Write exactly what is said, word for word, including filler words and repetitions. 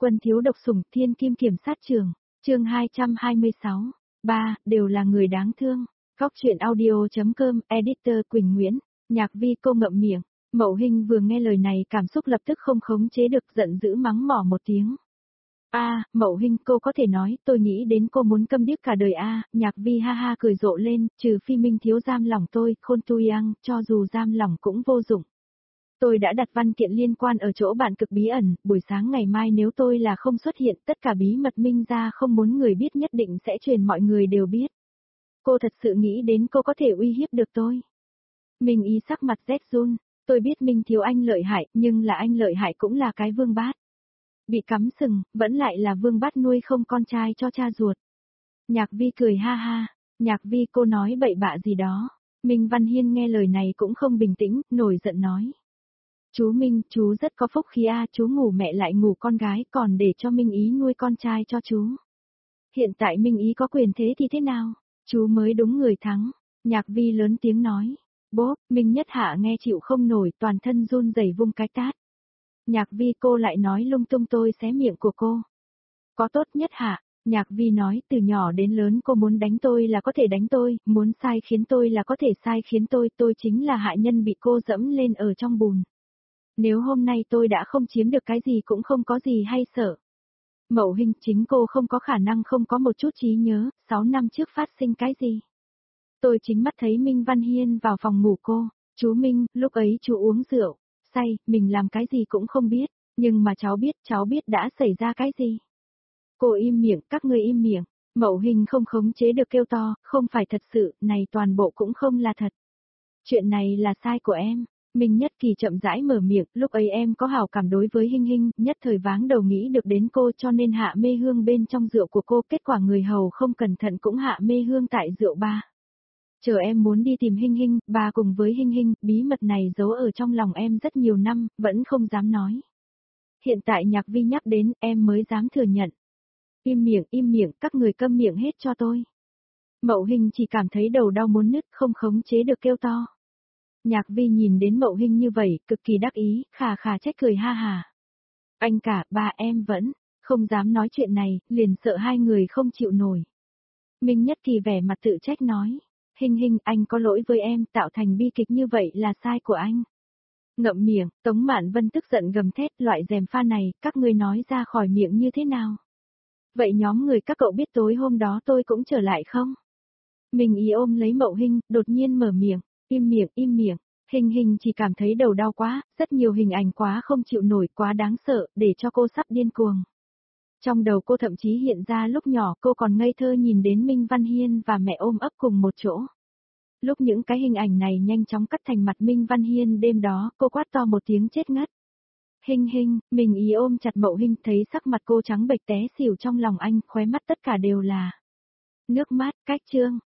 Quân thiếu độc sủng thiên kim kiểm sát trường, chương hai trăm hai mươi sáu, ba, đều là người đáng thương. Góc truyện audio.com, editor Quỳnh Nguyễn, Nhạc Vi cô ngậm miệng. Mậu Hinh vừa nghe lời này cảm xúc lập tức không khống chế được, giận dữ mắng mỏ một tiếng. A, à, Mậu Hinh cô có thể nói, tôi nghĩ đến cô muốn câm điếc cả đời a. À, Nhạc Vi ha ha cười rộ lên, trừ phi Minh thiếu giam lỏng tôi, Khôn Tui Ang, cho dù giam lỏng cũng vô dụng. Tôi đã đặt văn kiện liên quan ở chỗ bạn cực bí ẩn, buổi sáng ngày mai nếu tôi là không xuất hiện, tất cả bí mật Minh gia không muốn người biết nhất định sẽ truyền mọi người đều biết. Cô thật sự nghĩ đến cô có thể uy hiếp được tôi. Minh Ý sắc mặt rét run, tôi biết Minh thiếu anh lợi hại, nhưng là anh lợi hại cũng là cái vương bát. Bị cắm sừng, vẫn lại là vương bát nuôi không con trai cho cha ruột. Nhạc Vi cười ha ha, Nhạc Vi cô nói bậy bạ gì đó. Minh Văn Hiên nghe lời này cũng không bình tĩnh, nổi giận nói. Chú Minh, chú rất có phúc khí a, chú ngủ mẹ lại ngủ con gái, còn để cho Minh Ý nuôi con trai cho chú. Hiện tại Minh Ý có quyền thế thì thế nào? Chú mới đúng người thắng. Nhạc Vi lớn tiếng nói. Bốp, Minh Nhất Hạ nghe chịu không nổi, toàn thân run rẩy vung cái tát. Nhạc Vi cô lại nói lung tung, tôi xé miệng của cô. Có tốt Nhất Hạ, Nhạc Vi nói từ nhỏ đến lớn cô muốn đánh tôi là có thể đánh tôi, muốn sai khiến tôi là có thể sai khiến tôi, tôi chính là hạ nhân bị cô dẫm lên ở trong bùn. Nếu hôm nay tôi đã không chiếm được cái gì cũng không có gì hay sợ. Mậu Hinh, chính cô không có khả năng không có một chút trí nhớ, sáu năm trước phát sinh cái gì. Tôi chính mắt thấy Minh Văn Hiên vào phòng ngủ cô, chú Minh, lúc ấy chú uống rượu, say, mình làm cái gì cũng không biết, nhưng mà cháu biết, cháu biết đã xảy ra cái gì. Cô im miệng, các ngươi im miệng, Mậu Hinh không khống chế được kêu to, không phải thật sự, này toàn bộ cũng không là thật. Chuyện này là sai của em. Minh Nhất Kỳ chậm rãi mở miệng, lúc ấy em có hảo cảm đối với Hinh Hinh, nhất thời váng đầu nghĩ được đến cô cho nên hạ mê hương bên trong rượu của cô, kết quả người hầu không cẩn thận cũng hạ mê hương tại rượu ba. Chờ em muốn đi tìm Hinh Hinh, bà cùng với Hinh Hinh, bí mật này giấu ở trong lòng em rất nhiều năm, vẫn không dám nói. Hiện tại Nhạc Vi nhắc đến, em mới dám thừa nhận. Im miệng, im miệng, các người câm miệng hết cho tôi. Mậu Hinh chỉ cảm thấy đầu đau muốn nứt, không khống chế được kêu to. Nhạc Vi nhìn đến Mậu Hinh như vậy, cực kỳ đắc ý, khà khà trách cười ha hà. Anh cả, ba em vẫn, không dám nói chuyện này, liền sợ hai người không chịu nổi. Minh Nhất Kỳ vẻ mặt tự trách nói, Hinh Hinh, anh có lỗi với em, tạo thành bi kịch như vậy là sai của anh. Ngậm miệng, Tống Mạn Vân tức giận gầm thét, loại dèm pha này, các ngươi nói ra khỏi miệng như thế nào? Vậy nhóm người các cậu biết tối hôm đó tôi cũng trở lại không? Minh Ý ôm lấy Mậu Hinh, đột nhiên mở miệng. Im miệng, im miệng, Hinh Hinh chỉ cảm thấy đầu đau quá, rất nhiều hình ảnh quá không chịu nổi, quá đáng sợ, để cho cô sắp điên cuồng. Trong đầu cô thậm chí hiện ra lúc nhỏ cô còn ngây thơ nhìn đến Minh Văn Hiên và mẹ ôm ấp cùng một chỗ. Lúc những cái hình ảnh này nhanh chóng cắt thành mặt Minh Văn Hiên đêm đó, cô quát to một tiếng chết ngất. Hinh Hinh, Minh Ý ôm chặt Mậu Hinh, thấy sắc mặt cô trắng bệch té xỉu trong lòng anh, khóe mắt tất cả đều là nước mắt, cách trương.